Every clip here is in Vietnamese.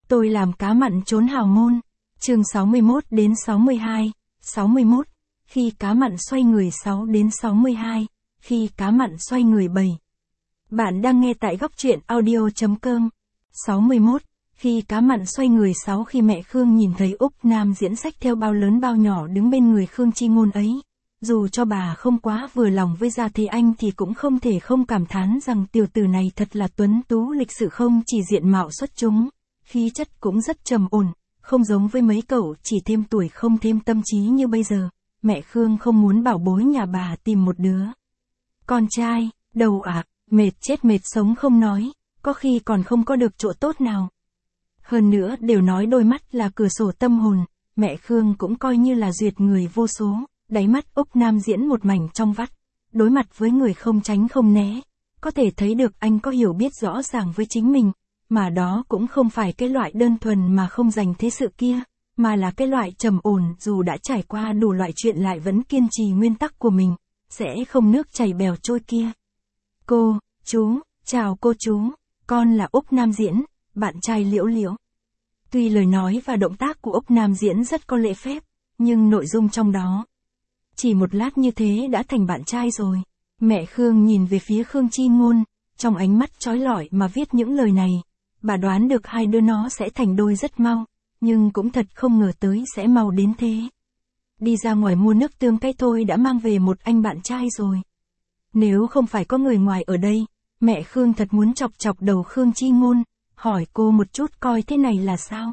Tôi làm cá mặn trốn hào môn. Chương 61 đến 62. 61. Khi cá mặn xoay người 6 đến 62. Khi cá mặn xoay người 7. Bạn đang nghe tại góc truyện audio.com. 61. Khi cá mặn xoay người 6. Khi mẹ Khương nhìn thấy Úc Nam Diễn xách theo bao lớn bao nhỏ đứng bên người Khương Chi Ngôn ấy, dù cho bà không quá vừa lòng với Gia Thế Anh thì cũng không thể không cảm thán rằng tiểu tử này thật là tuấn tú lịch sự, không chỉ diện mạo xuất chúng, khí chất cũng rất trầm ổn, không giống với mấy cậu chỉ thêm tuổi không thêm tâm trí như bây giờ. Mẹ Khương không muốn bảo bối nhà bà tìm một đứa con trai, đầu mệt chết mệt sống không nói, có khi còn không có được chỗ tốt nào. Hơn nữa đều nói đôi mắt là cửa sổ tâm hồn, mẹ Khương cũng coi như là duyệt người vô số, đáy mắt Úc Nam Diễn một mảnh trong vắt, đối mặt với người không tránh không né, có thể thấy được anh có hiểu biết rõ ràng với chính mình, mà đó cũng không phải cái loại đơn thuần mà không dành thế sự kia, mà là cái loại trầm ổn dù đã trải qua đủ loại chuyện lại vẫn kiên trì nguyên tắc của mình, sẽ không nước chảy bèo trôi kia. Cô, chú, chào cô chú, con là Úc Nam Diễn, bạn trai Liễu Liễu. Tuy lời nói và động tác của Úc Nam Diễn rất có lễ phép, nhưng nội dung trong đó, chỉ một lát như thế đã thành bạn trai rồi. Mẹ Khương nhìn về phía Khương Chi Ngôn, trong ánh mắt chói lọi mà viết những lời này. Bà đoán được hai đứa nó sẽ thành đôi rất mau, nhưng cũng thật không ngờ tới sẽ mau đến thế. Đi ra ngoài mua nước tương cái thôi đã mang về một anh bạn trai rồi. Nếu không phải có người ngoài ở đây, mẹ Khương thật muốn chọc chọc đầu Khương Chi Ngôn, hỏi cô một chút coi thế này là sao.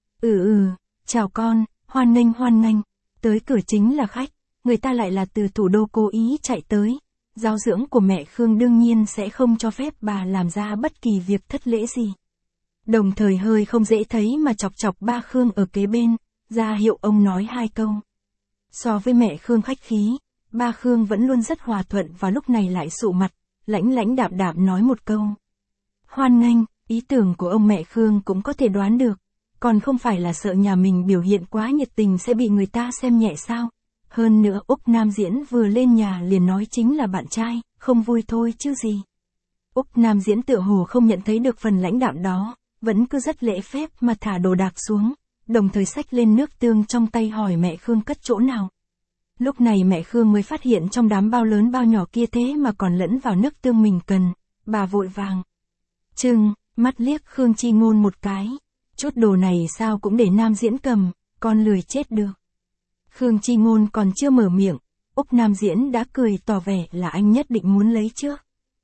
Chào con, hoan nghênh, tới cửa chính là khách, người ta lại là từ thủ đô cố ý chạy tới. Giáo dưỡng của mẹ Khương đương nhiên sẽ không cho phép bà làm ra bất kỳ việc thất lễ gì. Đồng thời hơi không dễ thấy mà chọc chọc ba Khương ở kế bên, ra hiệu ông nói hai câu. So với mẹ Khương khách khí, ba Khương vẫn luôn rất hòa thuận và lúc này lại sụ mặt, lãnh đạm nói một câu. Hoan nghênh, ý tưởng của ông mẹ Khương cũng có thể đoán được, còn không phải là sợ nhà mình biểu hiện quá nhiệt tình sẽ bị người ta xem nhẹ sao. Hơn nữa Úc Nam Diễn vừa lên nhà liền nói chính là bạn trai, không vui thôi chứ gì. Úc Nam Diễn tựa hồ không nhận thấy được phần lãnh đạm đó, vẫn cứ rất lễ phép mà thả đồ đạc xuống, đồng thời xách lên nước tương trong tay hỏi mẹ Khương cất chỗ nào. Lúc này mẹ Khương mới phát hiện trong đám bao lớn bao nhỏ kia thế mà còn lẫn vào nước tương mình cần, bà vội vàng mắt liếc Khương Chi Ngôn một cái, chút đồ này sao cũng để Nam Diễn cầm, con lười chết được. Khương Chi Ngôn còn chưa mở miệng, Úc Nam Diễn đã cười tỏ vẻ là anh nhất định muốn lấy trước.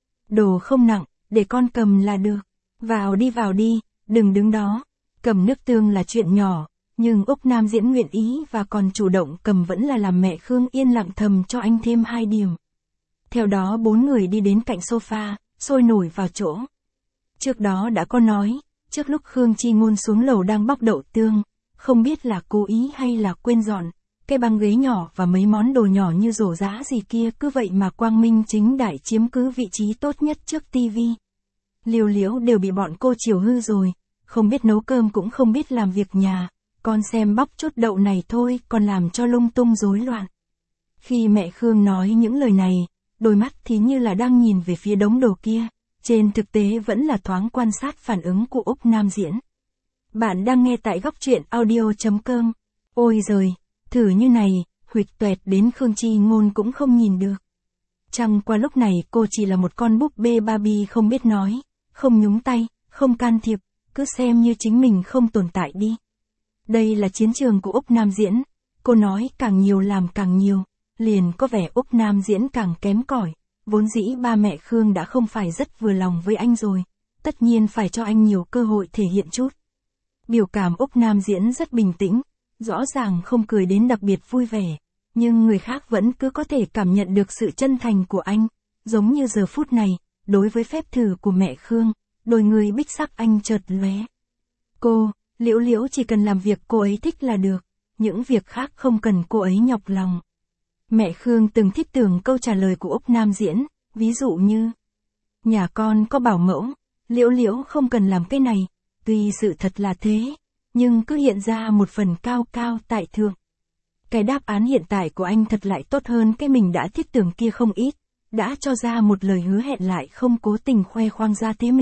Đồ không nặng, để con cầm là được. Vào đi, đừng đứng đó. Cầm nước tương là chuyện nhỏ, nhưng Úc Nam Diễn nguyện ý và còn chủ động cầm vẫn là làm mẹ Khương yên lặng thầm cho anh thêm 2 điểm. Theo đó 4 người đi đến cạnh sofa, sôi nổi vào chỗ. Trước đó đã có nói, trước lúc Khương Chi Ngôn xuống lầu đang bóc đậu tương, không biết là cố ý hay là quên dọn, cái băng ghế nhỏ và mấy món đồ nhỏ như rổ giá gì kia cứ vậy mà quang minh chính đại chiếm cứ vị trí tốt nhất trước tivi. Liễu Liễu đều bị bọn cô chiều hư rồi, không biết nấu cơm cũng không biết làm việc nhà, con xem bóc chút đậu này thôi còn làm cho lung tung rối loạn. Khi mẹ Khương nói những lời này, đôi mắt thì như là đang nhìn về phía đống đồ kia, trên thực tế vẫn là thoáng quan sát phản ứng của Úc Nam Diễn. Bạn đang nghe tại góc truyện audio.com. Ôi giời, thử như này, huỵch toẹt đến Khương Chi Ngôn cũng không nhìn được. Chẳng qua lúc này cô chỉ là một con búp bê Barbie không biết nói, không nhúng tay, không can thiệp, cứ xem như chính mình không tồn tại đi. Đây là chiến trường của Úc Nam Diễn, cô nói càng nhiều làm càng nhiều, liền có vẻ Úc Nam Diễn càng kém cỏi. Vốn dĩ ba mẹ Khương đã không phải rất vừa lòng với anh rồi, tất nhiên phải cho anh nhiều cơ hội thể hiện chút. Biểu cảm Úc Nam Diễn rất bình tĩnh, rõ ràng không cười đến đặc biệt vui vẻ, nhưng người khác vẫn cứ có thể cảm nhận được sự chân thành của anh, giống như giờ phút này, đối với phép thử của mẹ Khương, đôi người bích sắc anh chợt lóe. Cô, Liễu Liễu chỉ cần làm việc cô ấy thích là được, những việc khác không cần cô ấy nhọc lòng. Mẹ Khương từng thiết tưởng câu trả lời của Úc Nam Diễn, ví dụ như: nhà con có bảo mẫu, Liễu Liễu không cần làm cái này, tuy sự thật là thế, nhưng cứ hiện ra một phần cao cao tại thượng. Cái đáp án hiện tại của anh thật lại tốt hơn cái mình đã thiết tưởng kia không ít, đã cho ra một lời hứa hẹn lại không cố tình khoe khoang ra thế mình,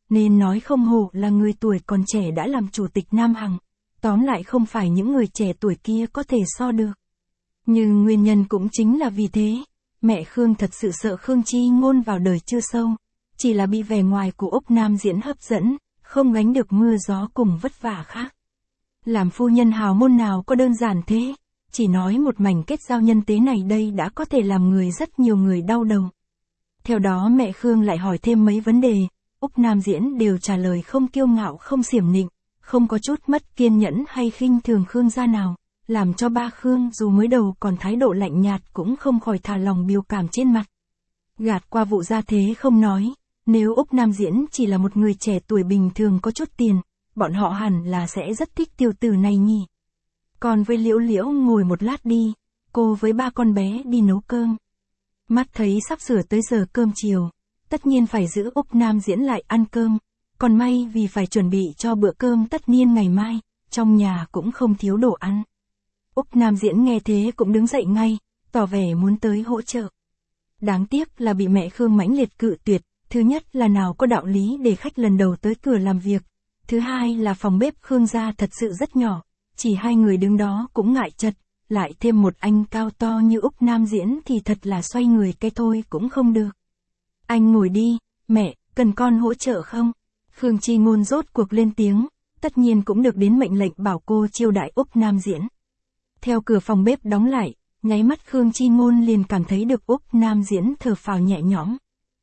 nên nói không hổ là người tuổi còn trẻ đã làm chủ tịch Nam Hằng, tóm lại không phải những người trẻ tuổi kia có thể so được. Nhưng nguyên nhân cũng chính là vì thế, mẹ Khương thật sự sợ Khương Chi Ngôn vào đời chưa sâu, chỉ là bị vẻ ngoài của Úc Nam Diễn hấp dẫn, không gánh được mưa gió cùng vất vả khác. Làm phu nhân hào môn nào có đơn giản thế, chỉ nói một mảnh kết giao nhân tế này đây đã có thể làm rất nhiều người đau đầu. Theo đó mẹ Khương lại hỏi thêm mấy vấn đề, Úc Nam Diễn đều trả lời không kiêu ngạo không xiểm nịnh, không có chút mất kiên nhẫn hay khinh thường Khương gia nào, làm cho ba Khương dù mới đầu còn thái độ lạnh nhạt cũng không khỏi thả lòng biểu cảm trên mặt. Gạt qua vụ gia thế không nói, nếu Úc Nam Diễn chỉ là một người trẻ tuổi bình thường có chút tiền, bọn họ hẳn là sẽ rất thích tiểu tử này nhỉ. Còn với Liễu Liễu ngồi một lát đi, cô với ba con bé đi nấu cơm. Mắt thấy sắp sửa tới giờ cơm chiều, tất nhiên phải giữ Úc Nam Diễn lại ăn cơm, còn may vì phải chuẩn bị cho bữa cơm tất niên ngày mai, trong nhà cũng không thiếu đồ ăn. Úc Nam Diễn nghe thế cũng đứng dậy ngay, tỏ vẻ muốn tới hỗ trợ. Đáng tiếc là bị mẹ Khương mãnh liệt cự tuyệt, thứ nhất là nào có đạo lý để khách lần đầu tới cửa làm việc, thứ hai là phòng bếp Khương gia thật sự rất nhỏ, chỉ hai người đứng đó cũng ngại chật, lại thêm một anh cao to như Úc Nam Diễn thì thật là xoay người cái thôi cũng không được. Anh ngồi đi, mẹ, cần con hỗ trợ không? Khương Chi Ngôn rốt cuộc lên tiếng, tất nhiên cũng được đến mệnh lệnh bảo cô chiêu đãi Úc Nam Diễn. Theo cửa phòng bếp đóng lại, nháy mắt Khương Chi Ngôn liền cảm thấy được Úc Nam Diễn thở phào nhẹ nhõm.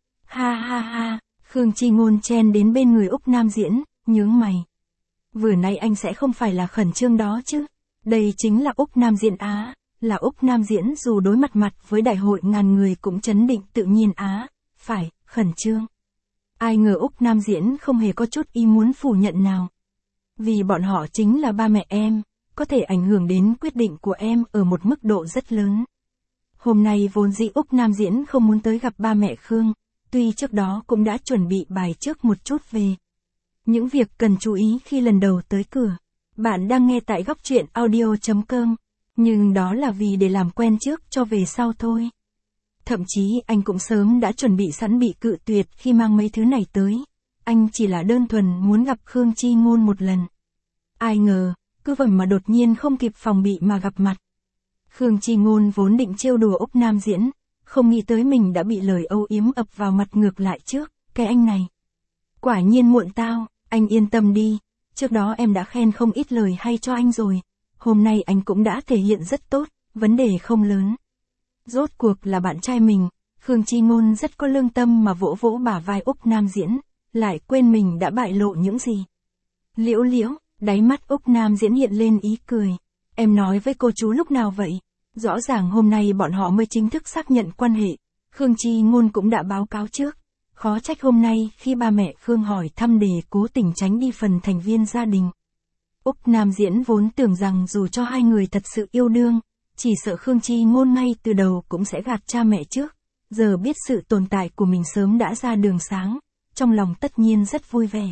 Ha ha ha, Khương Chi Ngôn chen đến bên người Úc Nam Diễn, nhướng mày. Vừa nay anh sẽ không phải là khẩn trương đó chứ? Đây chính là Úc Nam Diễn á, là Úc Nam Diễn dù đối mặt với đại hội ngàn người cũng trấn định tự nhiên á, phải, khẩn trương. Ai ngờ Úc Nam Diễn không hề có chút ý muốn phủ nhận nào. Vì bọn họ chính là ba mẹ em, có thể ảnh hưởng đến quyết định của em ở một mức độ rất lớn. Hôm nay vốn dĩ Úc Nam Diễn không muốn tới gặp ba mẹ Khương, tuy trước đó cũng đã chuẩn bị bài trước một chút về những việc cần chú ý khi lần đầu tới cửa. Bạn đang nghe tại góc truyện audio.com, nhưng đó là vì để làm quen trước cho về sau thôi. Thậm chí anh cũng sớm đã chuẩn bị sẵn bị cự tuyệt khi mang mấy thứ này tới. Anh chỉ là đơn thuần muốn gặp Khương Chi Ngôn một lần. Ai ngờ, cứ vậy mà đột nhiên không kịp phòng bị mà gặp mặt. Khương Chi Ngôn vốn định trêu đùa Úc Nam Diễn, không nghĩ tới mình đã bị lời âu yếm ập vào mặt ngược lại trước, cái anh này. Quả nhiên muộn tao, anh yên tâm đi, trước đó em đã khen không ít lời hay cho anh rồi, hôm nay anh cũng đã thể hiện rất tốt, vấn đề không lớn. Rốt cuộc là bạn trai mình, Khương Chi Ngôn rất có lương tâm mà vỗ vỗ bả vai Úc Nam Diễn, lại quên mình đã bại lộ những gì. Liễu Liễu, đáy mắt Úc Nam Diễn hiện lên ý cười. Em nói với cô chú lúc nào vậy? Rõ ràng hôm nay bọn họ mới chính thức xác nhận quan hệ. Khương Chi Ngôn cũng đã báo cáo trước. Khó trách hôm nay khi ba mẹ Khương hỏi thăm để cố tình tránh đi phần thành viên gia đình. Úc Nam Diễn vốn tưởng rằng dù cho hai người thật sự yêu đương, chỉ sợ Khương Chi Ngôn ngay từ đầu cũng sẽ gạt cha mẹ trước. Giờ biết sự tồn tại của mình sớm đã ra đường sáng, trong lòng tất nhiên rất vui vẻ.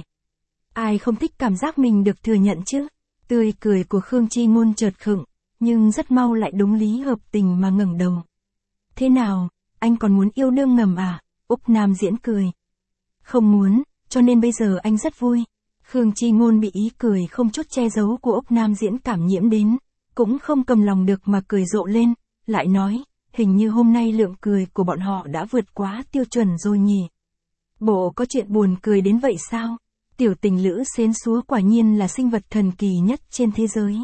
Ai không thích cảm giác mình được thừa nhận chứ? Tươi cười của Khương Chi Ngôn chợt khựng, nhưng rất mau lại đúng lý hợp tình mà ngẩng đầu. Thế nào, anh còn muốn yêu đương ngầm à? Úc Nam Diễn cười. Không muốn, cho nên bây giờ anh rất vui. Khương Chi Ngôn bị ý cười không chút che giấu của Úc Nam Diễn cảm nhiễm đến, cũng không cầm lòng được mà cười rộ lên, lại nói, hình như hôm nay lượng cười của bọn họ đã vượt quá tiêu chuẩn rồi nhỉ. Bộ có chuyện buồn cười đến vậy sao? Tiểu tình lữ xến xúa quả nhiên là sinh vật thần kỳ nhất trên thế giới.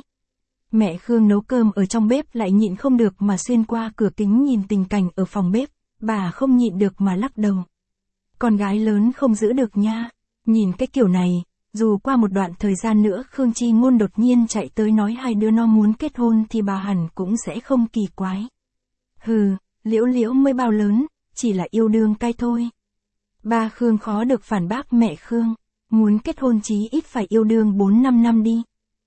Mẹ Khương nấu cơm ở trong bếp lại nhịn không được mà xuyên qua cửa kính nhìn tình cảnh ở phòng bếp, bà không nhịn được mà lắc đầu. Con gái lớn không giữ được nha, nhìn cái kiểu này, dù qua một đoạn thời gian nữa Khương Chi Ngôn đột nhiên chạy tới nói hai đứa nó muốn kết hôn thì bà hẳn cũng sẽ không kỳ quái. Hừ, Liễu Liễu mới bao lớn, chỉ là yêu đương cay thôi. Ba Khương khó được phản bác mẹ Khương, muốn kết hôn chí ít phải yêu đương 4-5 năm đi.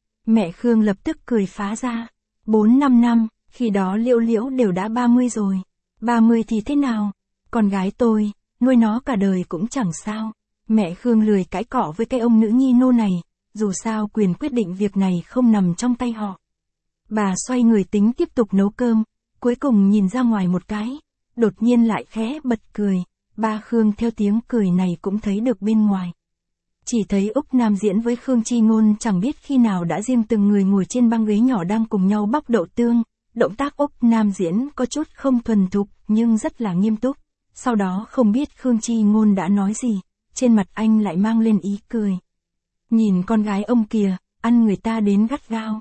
Mẹ Khương lập tức cười phá ra, 4-5 năm, khi đó Liễu Liễu đều đã 30 rồi. 30 thì thế nào? Con gái tôi, nuôi nó cả đời cũng chẳng sao. Mẹ Khương lười cãi cọ với cái ông nữ nhi nô này, dù sao quyền quyết định việc này không nằm trong tay họ. Bà xoay người tính tiếp tục nấu cơm, cuối cùng nhìn ra ngoài một cái, đột nhiên lại khẽ bật cười. Ba Khương theo tiếng cười này cũng thấy được bên ngoài. Chỉ thấy Úc Nam Diễn với Khương Chi Ngôn chẳng biết khi nào đã riêng từng người ngồi trên băng ghế nhỏ đang cùng nhau bóc đậu tương, động tác Úc Nam Diễn có chút không thuần thục nhưng rất là nghiêm túc. Sau đó không biết Khương Chi Ngôn đã nói gì, trên mặt anh lại mang lên ý cười. Nhìn con gái ông kìa, ăn người ta đến gắt gao.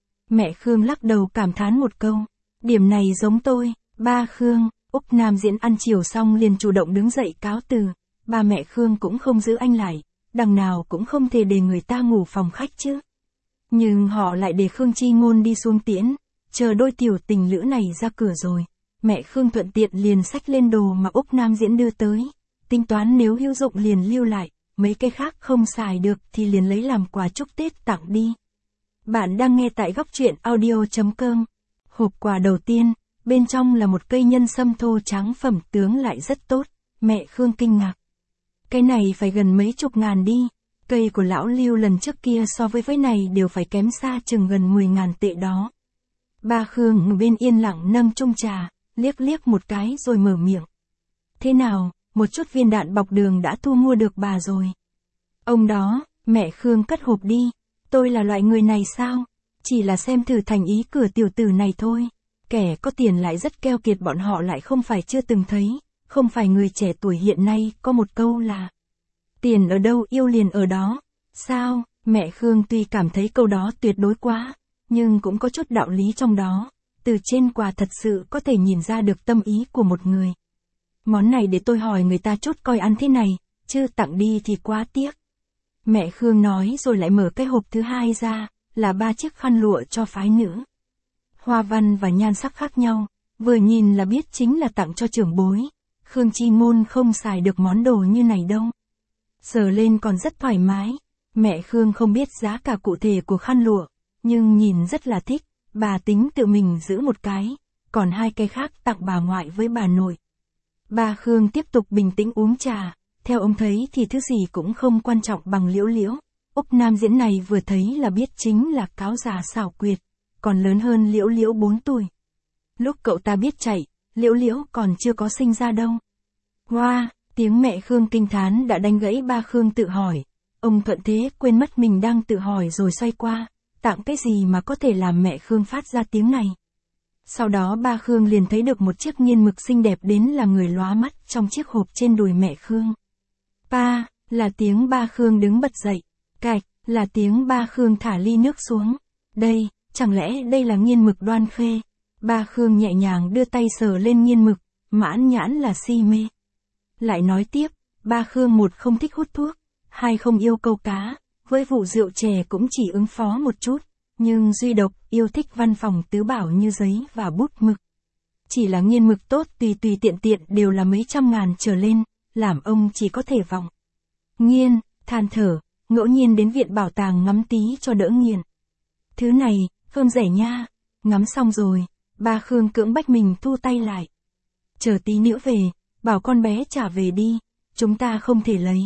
Mẹ Khương lắc đầu cảm thán một câu, điểm này giống tôi, ba Khương. Úc Nam Diễn ăn chiều xong liền chủ động đứng dậy cáo từ, ba mẹ Khương cũng không giữ anh lại, đằng nào cũng không thể để người ta ngủ phòng khách chứ. Nhưng họ lại để Khương Chi Ngôn đi xuống tiễn, chờ đôi tiểu tình lữ này ra cửa rồi. Mẹ Khương thuận tiện liền xách lên đồ mà Úc Nam Diễn đưa tới, tính toán nếu hữu dụng liền lưu lại, mấy cái khác không xài được thì liền lấy làm quà chúc Tết tặng đi. Bạn đang nghe tại Góc Truyện Audio.com. Hộp quà đầu tiên, bên trong là một cây nhân sâm thô trắng phẩm tướng lại rất tốt, mẹ Khương kinh ngạc. Cái này phải gần mấy chục ngàn đi, cây của lão Lưu lần trước kia so với này đều phải kém xa chừng gần 10.000 tệ đó. Ba Khương ở bên yên lặng nâng chung trà, liếc liếc một cái rồi mở miệng. Thế nào, một chút viên đạn bọc đường đã thu mua được bà rồi. Ông đó, mẹ Khương cất hộp đi, tôi là loại người này sao? Chỉ là xem thử thành ý cửa tiểu tử này thôi. Kẻ có tiền lại rất keo kiệt, bọn họ lại không phải chưa từng thấy, không phải người trẻ tuổi hiện nay có một câu là tiền ở đâu yêu liền ở đó. Sao? Mẹ Khương tuy cảm thấy câu đó tuyệt đối quá, nhưng cũng có chút đạo lý trong đó. Từ trên quà thật sự có thể nhìn ra được tâm ý của một người. Món này để tôi hỏi người ta chút coi ăn thế này, chứ tặng đi thì quá tiếc. Mẹ Khương nói rồi lại mở cái hộp thứ hai ra, là 3 chiếc khăn lụa cho phái nữ. Hoa văn và nhan sắc khác nhau, vừa nhìn là biết chính là tặng cho trưởng bối. Khương Chi Ngôn không xài được món đồ như này đâu. Sờ lên còn rất thoải mái. Mẹ Khương không biết giá cả cụ thể của khăn lụa, nhưng nhìn rất là thích. Bà tính tự mình giữ một cái, còn 2 cái khác tặng bà ngoại với bà nội. Ba Khương tiếp tục bình tĩnh uống trà, theo ông thấy thì thứ gì cũng không quan trọng bằng Liễu Liễu. Úc Nam Diễn này vừa thấy là biết chính là cáo già xảo quyệt, còn lớn hơn Liễu Liễu 4 tuổi. Lúc cậu ta biết chạy, Liễu Liễu còn chưa có sinh ra đâu. Wow, tiếng mẹ Khương kinh thán đã đánh gãy ba Khương tự hỏi. Ông thuận thế quên mất mình đang tự hỏi rồi xoay qua, tặng cái gì mà có thể làm mẹ Khương phát ra tiếng này. Sau đó ba Khương liền thấy được một chiếc nghiên mực xinh đẹp đến làm người lóa mắt trong chiếc hộp trên đùi mẹ Khương. Pa, là tiếng ba Khương đứng bật dậy. Cạch, là tiếng ba Khương thả ly nước xuống. Đây, chẳng lẽ đây là nghiên mực Đoan Khê? Ba Khương nhẹ nhàng đưa tay sờ lên nghiên mực, mãn nhãn là si mê. Lại nói tiếp, ba Khương một không thích hút thuốc, hai không yêu câu cá, với vụ rượu chè cũng chỉ ứng phó một chút, nhưng duy độc yêu thích văn phòng tứ bảo như giấy và bút mực. Chỉ là nghiên mực tốt tùy tiện đều là mấy trăm ngàn trở lên, làm ông chỉ có thể vọng. Nghiên, than thở, ngẫu nhiên đến viện bảo tàng ngắm tí cho đỡ nghiền. Thứ này, không rẻ nha. Ngắm xong rồi, ba Khương cưỡng bách mình thu tay lại. Chờ tí nữa về, bảo con bé trả về đi, chúng ta không thể lấy.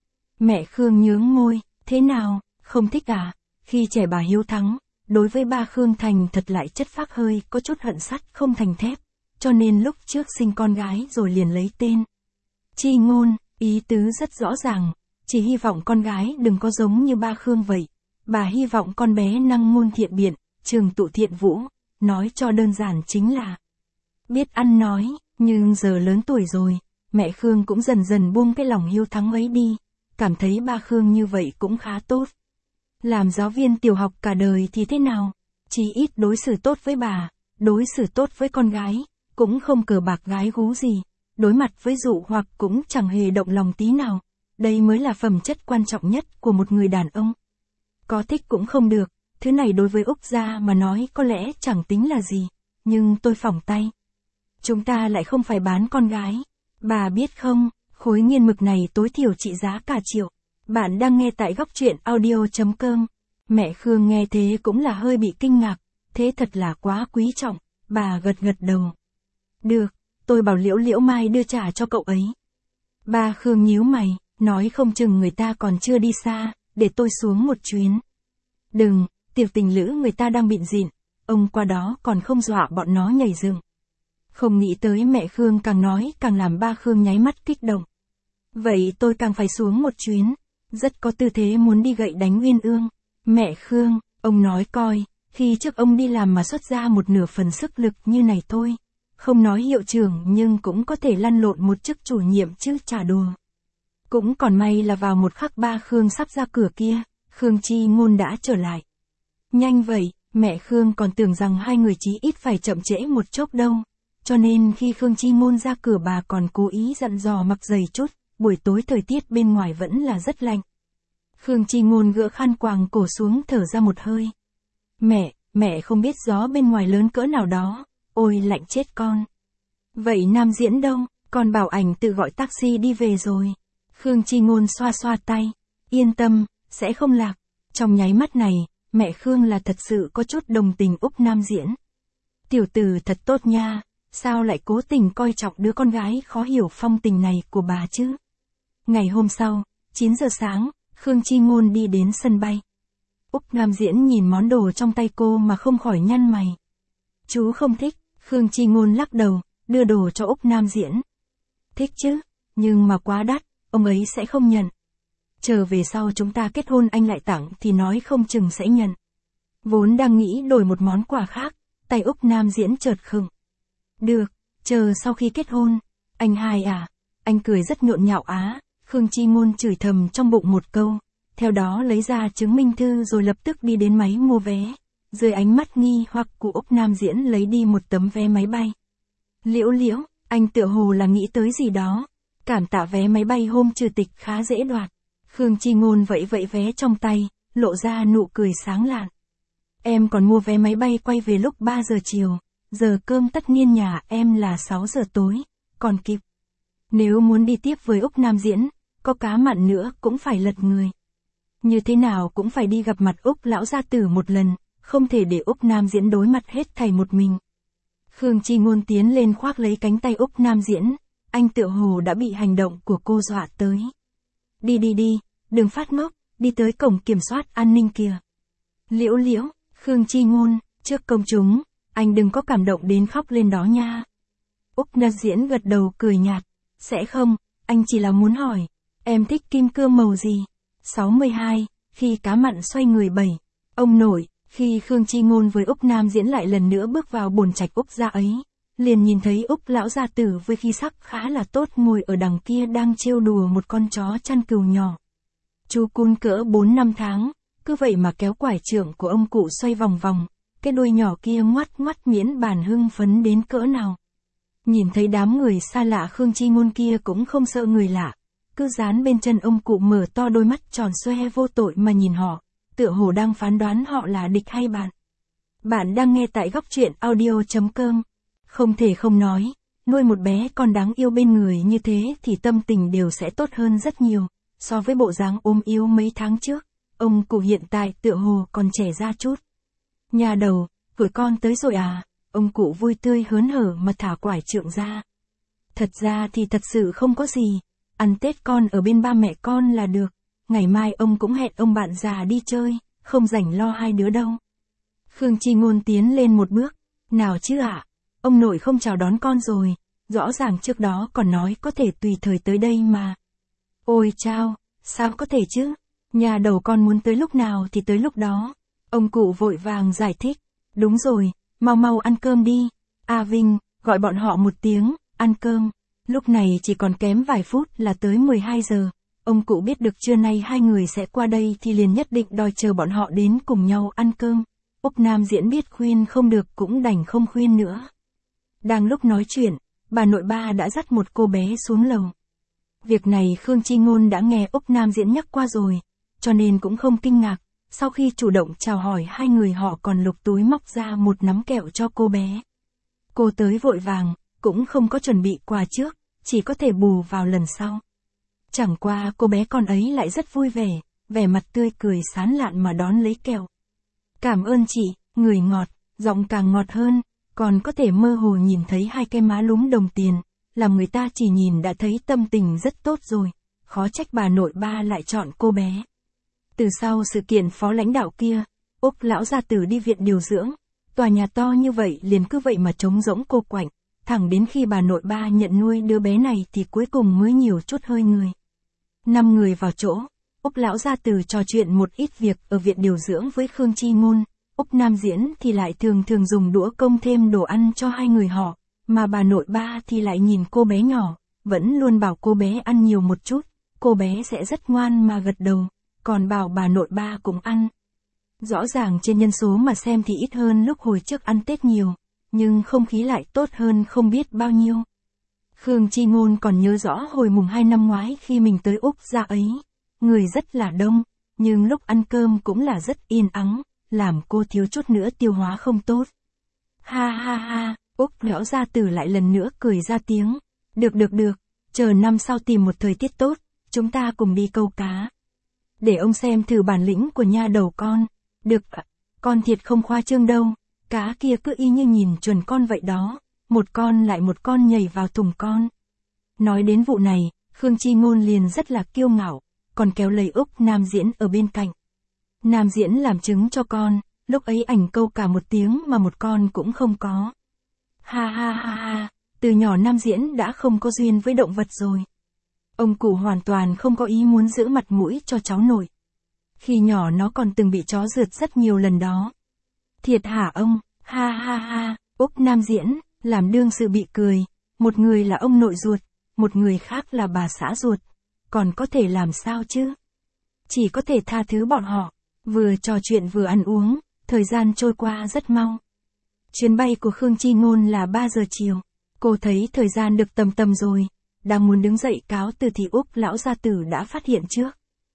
Mẹ Khương nhướng môi, thế nào, không thích à? Khi trẻ bà hiếu thắng, đối với ba Khương Thành thật lại chất phác hơi có chút hận sắt không thành thép, cho nên lúc trước sinh con gái rồi liền lấy tên Chi Ngôn, ý tứ rất rõ ràng, chỉ hy vọng con gái đừng có giống như ba Khương vậy. Bà hy vọng con bé năng ngôn thiện biện, trường tụ thiện vũ, nói cho đơn giản chính là biết ăn nói, nhưng giờ lớn tuổi rồi, mẹ Khương cũng dần dần buông cái lòng hiếu thắng ấy đi, cảm thấy ba Khương như vậy cũng khá tốt. Làm giáo viên tiểu học cả đời thì thế nào? Chỉ ít đối xử tốt với bà, đối xử tốt với con gái, cũng không cờ bạc gái gú gì, đối mặt với dụ hoặc cũng chẳng hề động lòng tí nào. Đây mới là phẩm chất quan trọng nhất của một người đàn ông. Có thích cũng không được, thứ này đối với Úc gia mà nói có lẽ chẳng tính là gì, nhưng tôi phỏng tay. Chúng ta lại không phải bán con gái. Bà biết không, khối nghiên mực này tối thiểu trị giá cả triệu. Bạn đang nghe tại Góc Truyện Audio.com. Mẹ Khương nghe thế cũng là hơi bị kinh ngạc, thế thật là quá quý trọng, bà gật đầu. Được, tôi bảo Liễu Liễu mai đưa trả cho cậu ấy. Ba Khương nhíu mày, nói không chừng người ta còn chưa đi xa, để tôi xuống một chuyến. Đừng, tiểu tình lữ người ta đang bịn rịn, ông qua đó còn không dọa bọn nó nhảy dựng. Không nghĩ tới mẹ Khương càng nói càng làm ba Khương nháy mắt kích động. Vậy tôi càng phải xuống một chuyến. rất có tư thế muốn đi gậy đánh Uyên Ương. Mẹ Khương, ông nói coi, khi trước ông đi làm mà xuất ra một nửa phần sức lực như này thôi. Không nói hiệu trưởng nhưng cũng có thể lăn lộn một chức chủ nhiệm chứ chả đùa. Cũng còn may là vào một khắc ba Khương sắp ra cửa kia, Khương Chi Ngôn đã trở lại. Nhanh vậy, mẹ Khương còn tưởng rằng hai người chí ít phải chậm trễ một chốc đâu. Cho nên khi Khương Chi Ngôn ra cửa bà còn cố ý dặn dò mặc dày chút, buổi tối thời tiết bên ngoài vẫn là rất lạnh. Khương Chi Ngôn gỡ khăn quàng cổ xuống thở ra một hơi. Mẹ không biết gió bên ngoài lớn cỡ nào đó, ôi lạnh chết con. Vậy Nam Diễn đâu, con bảo ảnh tự gọi taxi đi về rồi. Khương Chi Ngôn xoa xoa tay, yên tâm, sẽ không lạc. Trong nháy mắt này, mẹ Khương là thật sự có chút đồng tình Úc Nam Diễn. Tiểu tử thật tốt nha, sao lại cố tình coi trọng đứa con gái khó hiểu phong tình này của bà chứ. Ngày hôm sau, 9 giờ sáng, Khương Chi Ngôn đi đến sân bay. Úc Nam Diễn nhìn món đồ trong tay cô mà không khỏi nhăn mày. Chú không thích, Khương Chi Ngôn lắc đầu, đưa đồ cho Úc Nam Diễn. Thích chứ, nhưng mà quá đắt, ông ấy sẽ không nhận. Chờ về sau chúng ta kết hôn anh lại tặng thì nói không chừng sẽ nhận. Vốn đang nghĩ đổi một món quà khác, tay Úc Nam Diễn chợt khựng. Được, chờ sau khi kết hôn. Anh hai à, anh cười rất nhộn nhạo á. Khương Chi Ngôn chửi thầm trong bụng một câu, theo đó lấy ra chứng minh thư rồi lập tức đi đến máy mua vé. Dưới ánh mắt nghi hoặc của Úc Nam Diễn lấy đi một tấm vé máy bay. Liễu, anh tựa hồ là nghĩ tới gì đó. Cảm tạ vé máy bay hôm trừ tịch khá dễ đoạt. Khương Chi Ngôn vẫy vé trong tay, lộ ra nụ cười sáng lạn. Em còn mua vé máy bay quay về lúc 3 giờ chiều, giờ cơm tất niên nhà em là 6 giờ tối, còn kịp. Nếu muốn đi tiếp với Úc Nam Diễn, có cá mặn nữa cũng phải lật người. Như thế nào cũng phải đi gặp mặt Úc lão gia tử một lần, không thể để Úc Nam Diễn đối mặt hết thảy một mình. Khương Chi Ngôn tiến lên khoác lấy cánh tay Úc Nam Diễn, anh tựa hồ đã bị hành động của cô dọa tới. Đi, đừng phát ngốc, đi tới cổng kiểm soát an ninh kìa. Liễu, Khương Chi Ngôn, trước công chúng, anh đừng có cảm động đến khóc lên đó nha. Úc Nam Diễn gật đầu cười nhạt, sẽ không, anh chỉ là muốn hỏi, em thích kim cương màu gì? 62, khi cá mặn xoay người 7. Ông nội, khi Khương Chi Ngôn với Úc Nam Diễn lại lần nữa bước vào bồn trạch Úc gia ấy, liền nhìn thấy Úc lão gia tử với khí sắc khá là tốt ngồi ở đằng kia đang trêu đùa một con chó chăn cừu nhỏ. Chú cún cỡ 4-5 tháng, cứ vậy mà kéo quải trượng của ông cụ xoay vòng vòng, cái đuôi nhỏ kia ngoắt miễn bàn hưng phấn đến cỡ nào. Nhìn thấy đám người xa lạ Khương Chi Ngôn kia cũng không sợ người lạ, cứ dán bên chân ông cụ mở to đôi mắt tròn xoe vô tội mà nhìn họ, tựa hồ đang phán đoán họ là địch hay bạn. Bạn đang nghe tại góc truyện audio.com. Không thể không nói, nuôi một bé con đáng yêu bên người như thế thì tâm tình đều sẽ tốt hơn rất nhiều, so với bộ dáng ốm yếu mấy tháng trước, ông cụ hiện tại tựa hồ còn trẻ ra chút. Nhà đầu, tuổi con tới rồi à, ông cụ vui tươi hớn hở mà thả quải trượng ra. Thật ra thì thật sự không có gì, ăn Tết con ở bên ba mẹ con là được, ngày mai ông cũng hẹn ông bạn già đi chơi, không rảnh lo hai đứa đâu. Khương Chi Ngôn tiến lên một bước, nào chứ ạ, ông nội không chào đón con rồi, rõ ràng trước đó còn nói có thể tùy thời tới đây mà. Ôi chao, sao có thể chứ, nhà đầu con muốn tới lúc nào thì tới lúc đó. Ông cụ vội vàng giải thích, đúng rồi, mau ăn cơm đi, A Vinh, gọi bọn họ một tiếng, ăn cơm. Lúc này chỉ còn kém vài phút là tới 12 giờ, ông cụ biết được trưa nay hai người sẽ qua đây thì liền nhất định đòi chờ bọn họ đến cùng nhau ăn cơm. Úc Nam Diễn biết khuyên không được cũng đành không khuyên nữa. Đang lúc nói chuyện, bà nội ba đã dắt một cô bé xuống lầu. Việc này Khương Chi Ngôn đã nghe Úc Nam Diễn nhắc qua rồi, cho nên cũng không kinh ngạc. Sau khi chủ động chào hỏi hai người họ còn lục túi móc ra một nắm kẹo cho cô bé. Cô tới vội vàng, cũng không có chuẩn bị quà trước, chỉ có thể bù vào lần sau. Chẳng qua cô bé con ấy lại rất vui vẻ mặt tươi cười sán lạn mà đón lấy kẹo. Cảm ơn chị, người ngọt, giọng càng ngọt hơn, còn có thể mơ hồ nhìn thấy hai cái má lúm đồng tiền, làm người ta chỉ nhìn đã thấy tâm tình rất tốt rồi, khó trách bà nội ba lại chọn cô bé. Từ sau sự kiện phó lãnh đạo kia, Úc lão gia tử đi viện điều dưỡng, tòa nhà to như vậy liền cứ vậy mà trống rỗng cô quạnh, thẳng đến khi bà nội ba nhận nuôi đứa bé này thì cuối cùng mới nhiều chút hơi người. 5 người vào chỗ, Úc lão gia tử trò chuyện một ít việc ở viện điều dưỡng với Khương Chi Ngôn, Úc Nam Diễn thì lại thường thường dùng đũa công thêm đồ ăn cho hai người họ, mà bà nội ba thì lại nhìn cô bé nhỏ, vẫn luôn bảo cô bé ăn nhiều một chút, cô bé sẽ rất ngoan mà gật đầu, còn bảo bà nội ba cũng ăn. Rõ ràng trên nhân số mà xem thì ít hơn lúc hồi trước ăn Tết nhiều, nhưng không khí lại tốt hơn không biết bao nhiêu. Khương Chi Ngôn còn nhớ rõ hồi mùng 2 năm ngoái khi mình tới Úc ra ấy, người rất là đông, nhưng lúc ăn cơm cũng là rất yên ắng, làm cô thiếu chút nữa tiêu hóa không tốt. Ha ha ha, Úc lão gia tử lại lần nữa cười ra tiếng. Được, chờ năm sau tìm một thời tiết tốt, chúng ta cùng đi câu cá. Để ông xem thử bản lĩnh của nha đầu con. Được ạ, con thiệt không khoa trương đâu, cá kia cứ y như nhìn chuẩn con vậy đó, một con lại một con nhảy vào thùng con. Nói đến vụ này, Khương Chi Ngôn liền rất là kiêu ngạo, còn kéo lấy Úc Nam Diễn ở bên cạnh. Nam Diễn làm chứng cho con, lúc ấy ảnh câu cả một tiếng mà một con cũng không có. Ha ha ha ha, từ nhỏ Nam Diễn đã không có duyên với động vật rồi. Ông cụ hoàn toàn không có ý muốn giữ mặt mũi cho cháu nội. Khi nhỏ nó còn từng bị chó rượt rất nhiều lần đó. Thiệt hả ông, ha ha ha, Úc Nam Diễn, làm đương sự bị cười, một người là ông nội ruột, một người khác là bà xã ruột, còn có thể làm sao chứ? Chỉ có thể tha thứ bọn họ, vừa trò chuyện vừa ăn uống, thời gian trôi qua rất mau. Chuyến bay của Khương Chi Ngôn là 3 giờ chiều, cô thấy thời gian được tầm rồi, đang muốn đứng dậy cáo từ thì Úc lão gia tử đã phát hiện trước.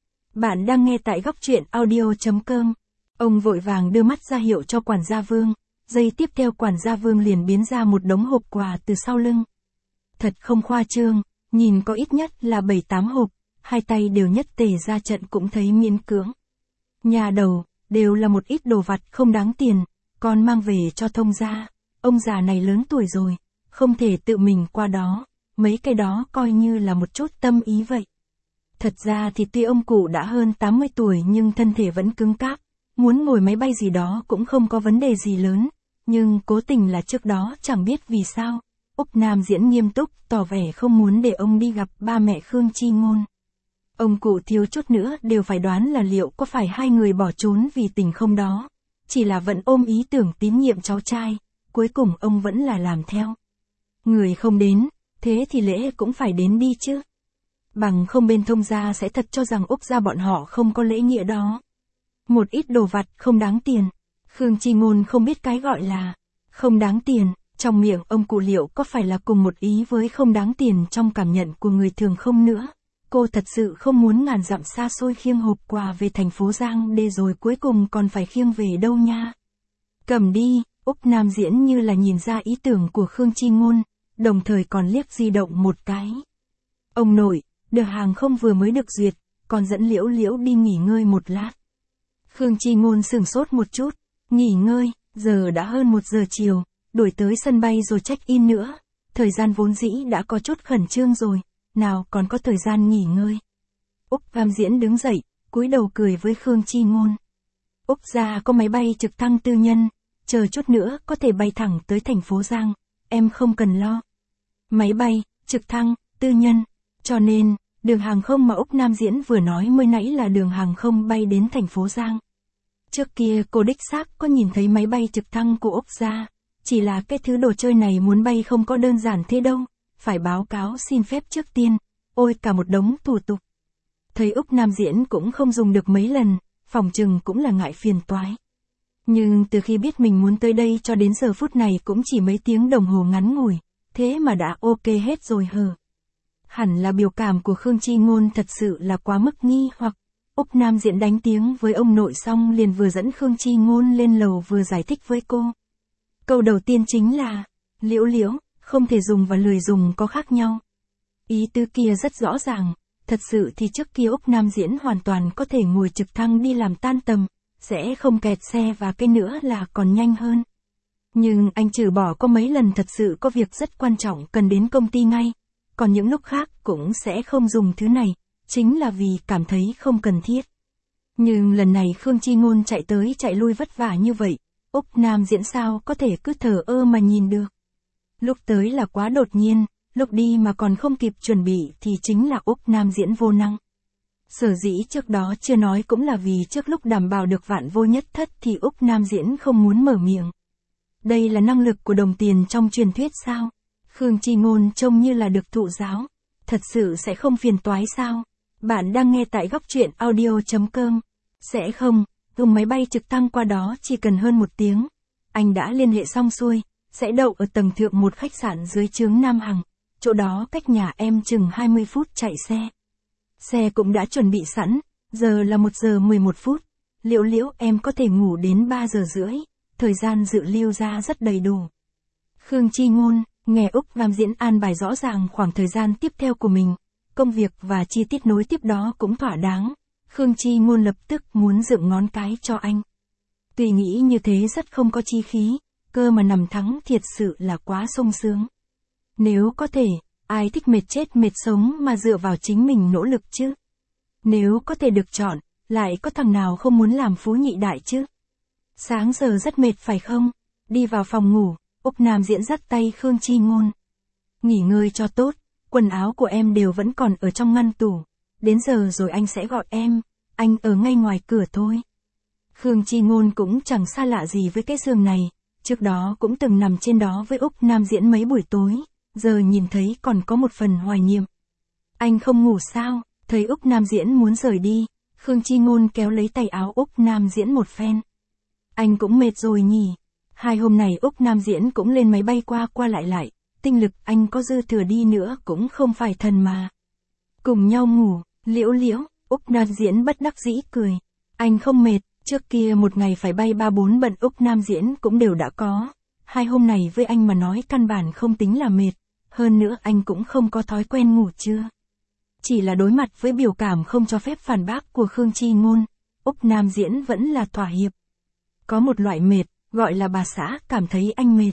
Bạn đang nghe tại góc truyện audio.com. Ông vội vàng đưa mắt ra hiệu cho quản gia Vương, giây tiếp theo quản gia Vương liền biến ra một đống hộp quà từ sau lưng. Thật không khoa trương, nhìn có ít nhất là 7-8 hộp, hai tay đều nhất tề ra trận cũng thấy miễn cưỡng. Nhà đầu, đều là một ít đồ vặt không đáng tiền, con mang về cho thông gia, ông già này lớn tuổi rồi, không thể tự mình qua đó, mấy cái đó coi như là một chút tâm ý vậy. Thật ra thì tuy ông cụ đã hơn 80 tuổi nhưng thân thể vẫn cứng cáp, muốn ngồi máy bay gì đó cũng không có vấn đề gì lớn, nhưng cố tình là trước đó chẳng biết vì sao, Úc Nam Diễn nghiêm túc tỏ vẻ không muốn để ông đi gặp ba mẹ Khương Chi Ngôn. Ông cụ thiếu chút nữa đều phải đoán là liệu có phải hai người bỏ trốn vì tình không đó, chỉ là vẫn ôm ý tưởng tín nhiệm cháu trai, cuối cùng ông vẫn là làm theo. Người không đến, thế thì lễ cũng phải đến đi chứ. Bằng không bên thông gia sẽ thật cho rằng Úc gia bọn họ không có lễ nghĩa đó. Một ít đồ vặt không đáng tiền. Khương Chi Ngôn không biết cái gọi là không đáng tiền, trong miệng ông cụ liệu có phải là cùng một ý với không đáng tiền trong cảm nhận của người thường không nữa. Cô thật sự không muốn ngàn dặm xa xôi khiêng hộp quà về thành phố Giang để rồi cuối cùng còn phải khiêng về đâu nha. Cầm đi, Úc Nam Diễn như là nhìn ra ý tưởng của Khương Chi Ngôn, đồng thời còn liếc di động một cái. Ông nội, được hàng không vừa mới được duyệt, còn dẫn Liễu Liễu đi nghỉ ngơi một lát. Khương Chi Ngôn sửng sốt một chút, nghỉ ngơi, giờ đã hơn 1 giờ chiều, đuổi tới sân bay rồi check-in nữa, thời gian vốn dĩ đã có chút khẩn trương rồi, nào còn có thời gian nghỉ ngơi. Úc Nam Diễn đứng dậy, cúi đầu cười với Khương Chi Ngôn. Úc gia có máy bay trực thăng tư nhân, chờ chút nữa có thể bay thẳng tới thành phố Giang, em không cần lo. Máy bay, trực thăng, tư nhân, cho nên, đường hàng không mà Úc Nam Diễn vừa nói mới nãy là đường hàng không bay đến thành phố Giang. Trước kia cô đích xác có nhìn thấy máy bay trực thăng của Úc gia, chỉ là cái thứ đồ chơi này muốn bay không có đơn giản thế đâu, phải báo cáo xin phép trước tiên, ôi cả một đống thủ tục. Thấy Úc Nam Diễn cũng không dùng được mấy lần, phòng chừng cũng là ngại phiền toái. Nhưng từ khi biết mình muốn tới đây cho đến giờ phút này cũng chỉ mấy tiếng đồng hồ ngắn ngủi, thế mà đã ok hết rồi hờ. Hẳn là biểu cảm của Khương Chi Ngôn thật sự là quá mức nghi hoặc. Úc Nam Diễn đánh tiếng với ông nội xong liền vừa dẫn Khương Chi Ngôn lên lầu vừa giải thích với cô. Câu đầu tiên chính là, Liễu Liễu, không thể dùng và lười dùng có khác nhau. Ý tứ kia rất rõ ràng, thật sự thì trước kia Úc Nam Diễn hoàn toàn có thể ngồi trực thăng đi làm tan tầm, sẽ không kẹt xe và cái nữa là còn nhanh hơn. Nhưng anh trừ bỏ có mấy lần thật sự có việc rất quan trọng cần đến công ty ngay, còn những lúc khác cũng sẽ không dùng thứ này, chính là vì cảm thấy không cần thiết. Nhưng lần này Khương Chi Ngôn chạy tới chạy lui vất vả như vậy, Úc Nam Diễn sao có thể cứ thờ ơ mà nhìn được. Lúc tới là quá đột nhiên, lúc đi mà còn không kịp chuẩn bị thì chính là Úc Nam Diễn vô năng. Sở dĩ trước đó chưa nói cũng là vì trước lúc đảm bảo được vạn vô nhất thất thì Úc Nam Diễn không muốn mở miệng. Đây là năng lực của đồng tiền trong truyền thuyết sao? Khương Chi Ngôn trông như là được thụ giáo. Thật sự sẽ không phiền toái sao? Bạn đang nghe tại góc truyện audio.com. Sẽ không, máy bay trực thăng qua đó chỉ cần hơn 1 tiếng. Anh đã liên hệ xong xuôi, sẽ đậu ở tầng thượng một khách sạn dưới chướng Nam Hằng. Chỗ đó cách nhà em chừng 20 phút chạy xe. Xe cũng đã chuẩn bị sẵn, giờ là 1 giờ 11 phút. Liễu Liễu em có thể ngủ đến 3 giờ rưỡi, thời gian dự lưu ra rất đầy đủ. Khương Chi Ngôn, nghe Úc Nam Diễn an bài rõ ràng khoảng thời gian tiếp theo của mình, công việc và chi tiết nối tiếp đó cũng thỏa đáng. Khương Chi Ngôn lập tức muốn dựng ngón cái cho anh. Tuy nghĩ như thế rất không có chi khí, cơ mà nằm thắng thiệt sự là quá sung sướng. Nếu có thể, ai thích mệt chết mệt sống mà dựa vào chính mình nỗ lực chứ? Nếu có thể được chọn, lại có thằng nào không muốn làm phú nhị đại chứ? Sáng giờ rất mệt phải không? Đi vào phòng ngủ, Úc Nam Diễn dắt tay Khương Chi Ngôn. Nghỉ ngơi cho tốt, quần áo của em đều vẫn còn ở trong ngăn tủ. Đến giờ rồi anh sẽ gọi em, anh ở ngay ngoài cửa thôi. Khương Chi Ngôn cũng chẳng xa lạ gì với cái giường này, trước đó cũng từng nằm trên đó với Úc Nam Diễn mấy buổi tối, giờ nhìn thấy còn có một phần hoài niệm. Anh không ngủ sao? Thấy Úc Nam Diễn muốn rời đi, Khương Chi Ngôn kéo lấy tay áo Úc Nam Diễn một phen. Anh cũng mệt rồi nhỉ? 2 hôm này Úc Nam Diễn cũng lên máy bay qua lại, tinh lực anh có dư thừa đi nữa cũng không phải thần mà. Cùng nhau ngủ, Liễu Liễu, Úc Nam Diễn bất đắc dĩ cười. Anh không mệt, trước kia một ngày phải bay 3-4 bận Úc Nam Diễn cũng đều đã có. 2 hôm này với anh mà nói căn bản không tính là mệt, hơn nữa anh cũng không có thói quen ngủ trưa. Chỉ là đối mặt với biểu cảm không cho phép phản bác của Khương Chi Ngôn, Úc Nam Diễn vẫn là thỏa hiệp. Có một loại mệt, gọi là bà xã cảm thấy anh mệt.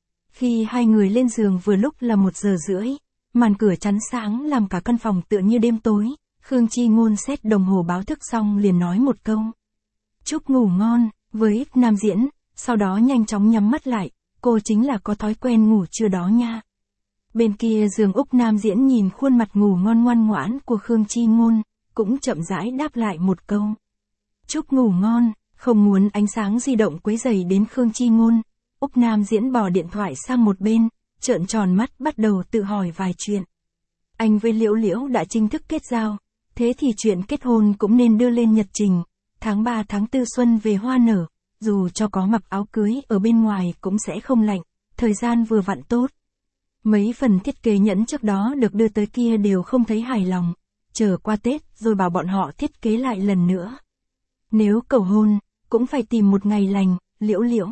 Khi hai người lên giường vừa lúc là 1 giờ rưỡi, màn cửa chắn sáng làm cả căn phòng tựa như đêm tối, Khương Chi Ngôn xét đồng hồ báo thức xong liền nói một câu. Chúc ngủ ngon, với Úc Nam Diễn, sau đó nhanh chóng nhắm mắt lại, cô chính là có thói quen ngủ trưa đó nha. Bên kia giường Úc Nam Diễn nhìn khuôn mặt ngủ ngon ngoan ngoãn của Khương Chi Ngôn, cũng chậm rãi đáp lại một câu. Chúc ngủ ngon, không muốn ánh sáng di động quấy rầy đến Khương Chi Ngôn. Úc Nam Diễn bỏ điện thoại sang một bên, trợn tròn mắt bắt đầu tự hỏi vài chuyện. Anh với Liễu Liễu đã chính thức kết giao, thế thì chuyện kết hôn cũng nên đưa lên nhật trình. Tháng 3 tháng 4 xuân về hoa nở, dù cho có mặc áo cưới ở bên ngoài cũng sẽ không lạnh, thời gian vừa vặn tốt. Mấy phần thiết kế nhẫn trước đó được đưa tới kia đều không thấy hài lòng, chờ qua Tết rồi bảo bọn họ thiết kế lại lần nữa. Nếu cầu hôn, cũng phải tìm một ngày lành, Liễu Liễu.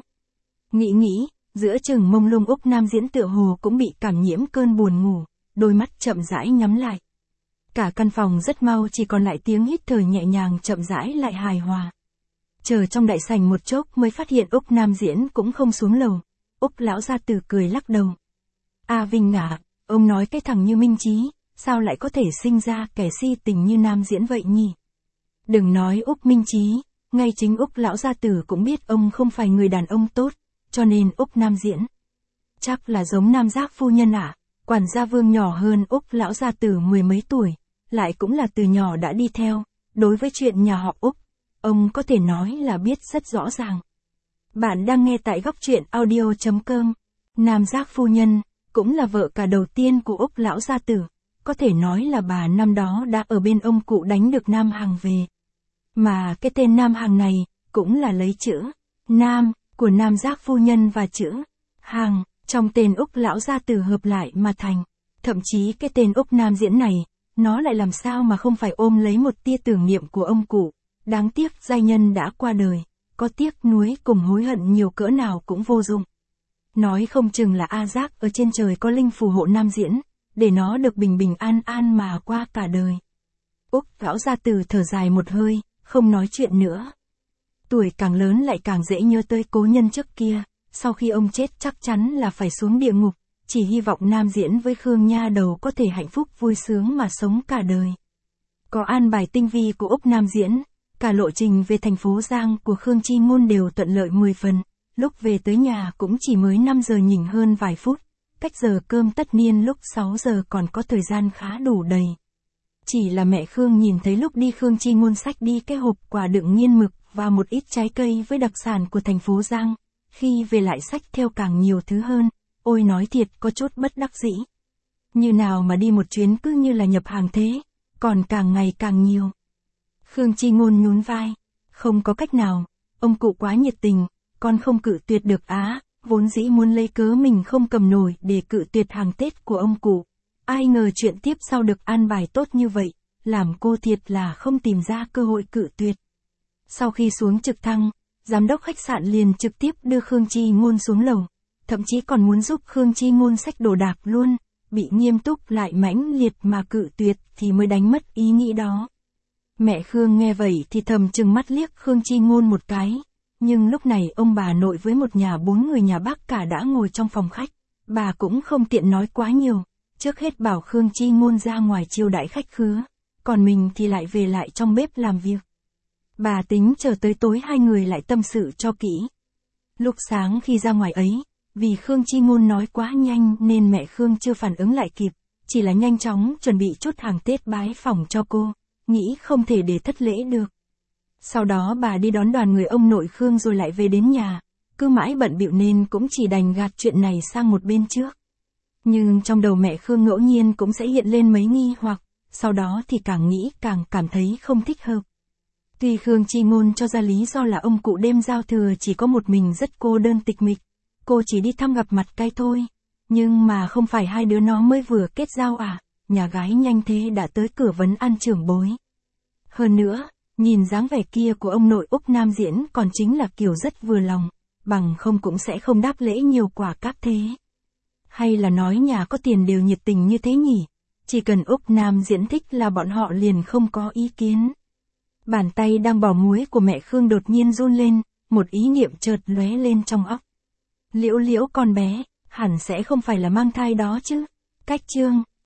Nghĩ, giữa chừng mông lung Úc Nam Diễn tựa hồ cũng bị cảm nhiễm cơn buồn ngủ, đôi mắt chậm rãi nhắm lại. Cả căn phòng rất mau chỉ còn lại tiếng hít thở nhẹ nhàng chậm rãi lại hài hòa. Chờ trong đại sảnh một chốc mới phát hiện Úc Nam Diễn cũng không xuống lầu. Úc lão gia tử cười lắc đầu. A Vinh à, ông nói cái thằng như Minh Chí, sao lại có thể sinh ra kẻ si tình như Nam Diễn vậy nhỉ? Đừng nói Úc Minh Chí, ngay chính Úc lão gia tử cũng biết ông không phải người đàn ông tốt, cho nên Úc Nam Diễn chắc là giống Nam Giác phu nhân à? Quản gia Vương nhỏ hơn Úc lão gia tử 10 mấy tuổi, lại cũng là từ nhỏ đã đi theo, đối với chuyện nhà họ Úc, ông có thể nói là biết rất rõ ràng. Bạn đang nghe tại góc truyện audio.com. Nam Giác phu nhân cũng là vợ cả đầu tiên của Úc lão gia tử, có thể nói là bà năm đó đã ở bên ông cụ đánh được Nam Hằng về. Mà cái tên Nam Hằng này cũng là lấy chữ Nam của Nam Giác phu nhân và chữ Hằng trong tên Úc lão gia tử hợp lại mà thành. Thậm chí cái tên Úc Nam Diễn này, nó lại làm sao mà không phải ôm lấy một tia tưởng niệm của ông cụ. Đáng tiếc giai nhân đã qua đời, có tiếc nuối cùng hối hận nhiều cỡ nào cũng vô dụng. Nói không chừng là A Giác ở trên trời có linh phù hộ Nam Diễn, để nó được bình bình an an mà qua cả đời. Úc lão gia tử thở dài một hơi, không nói chuyện nữa. Tuổi càng lớn lại càng dễ nhớ tới cố nhân trước kia, sau khi ông chết chắc chắn là phải xuống địa ngục, chỉ hy vọng Nam Diễn với Khương nha đầu có thể hạnh phúc vui sướng mà sống cả đời. Có an bài tinh vi của Úc Nam Diễn, cả lộ trình về thành phố Giang của Khương Chi Ngôn đều thuận lợi 10 phần, lúc về tới nhà cũng chỉ mới 5 giờ nhỉnh hơn vài phút, cách giờ cơm tất niên lúc 6 giờ còn có thời gian khá đủ đầy. Chỉ là mẹ Khương nhìn thấy lúc đi Khương Chi Ngôn xách đi cái hộp quà đựng nghiên mực và một ít trái cây với đặc sản của thành phố Giang, khi về lại xách theo càng nhiều thứ hơn, ôi nói thiệt có chút bất đắc dĩ. Như nào mà đi một chuyến cứ như là nhập hàng thế, còn càng ngày càng nhiều. Khương Chi Ngôn nhún vai, không có cách nào, ông cụ quá nhiệt tình, con không cự tuyệt được á, vốn dĩ muốn lấy cớ mình không cầm nổi để cự tuyệt hàng Tết của ông cụ. Ai ngờ chuyện tiếp sau được an bài tốt như vậy, làm cô thiệt là không tìm ra cơ hội cự tuyệt. Sau khi xuống trực thăng, giám đốc khách sạn liền trực tiếp đưa Khương Chi Ngôn xuống lầu, thậm chí còn muốn giúp Khương Chi Ngôn xách đồ đạc luôn, bị nghiêm túc lại mãnh liệt mà cự tuyệt thì mới đánh mất ý nghĩ đó. Mẹ Khương nghe vậy thì thầm trừng mắt liếc Khương Chi Ngôn một cái, nhưng lúc này ông bà nội với một nhà 4 người nhà bác cả đã ngồi trong phòng khách, bà cũng không tiện nói quá nhiều, trước hết bảo Khương Chi Ngôn ra ngoài chiêu đãi khách khứa, còn mình thì lại về lại trong bếp làm việc. Bà tính chờ tới tối hai người lại tâm sự cho kỹ. Lúc sáng khi ra ngoài ấy, vì Khương Chi Ngôn nói quá nhanh nên mẹ Khương chưa phản ứng lại kịp, chỉ là nhanh chóng chuẩn bị chút hàng Tết bái phỏng cho cô, nghĩ không thể để thất lễ được. Sau đó bà đi đón đoàn người ông nội Khương rồi lại về đến nhà, cứ mãi bận bịu nên cũng chỉ đành gạt chuyện này sang một bên trước. Nhưng trong đầu mẹ Khương ngẫu nhiên cũng sẽ hiện lên mấy nghi hoặc, sau đó thì càng nghĩ càng cảm thấy không thích hợp. Tuy Khương Chi Ngôn cho ra lý do là ông cụ đêm giao thừa chỉ có một mình rất cô đơn tịch mịch, cô chỉ đi thăm gặp mặt cai thôi, nhưng mà không phải hai đứa nó mới vừa kết giao à, nhà gái nhanh thế đã tới cửa vấn an trưởng bối. Hơn nữa, nhìn dáng vẻ kia của ông nội Úc Nam Diễn còn chính là kiểu rất vừa lòng, bằng không cũng sẽ không đáp lễ nhiều quả cáp thế. Hay là nói nhà có tiền đều nhiệt tình như thế nhỉ, chỉ cần Úc Nam Diễn thích là bọn họ liền không có ý kiến. Bàn tay đang bỏ muối của mẹ Khương đột nhiên run lên, một ý niệm chợt lóe lên trong óc. Liễu Liễu con bé, hẳn sẽ không phải là mang thai đó chứ. Cách chương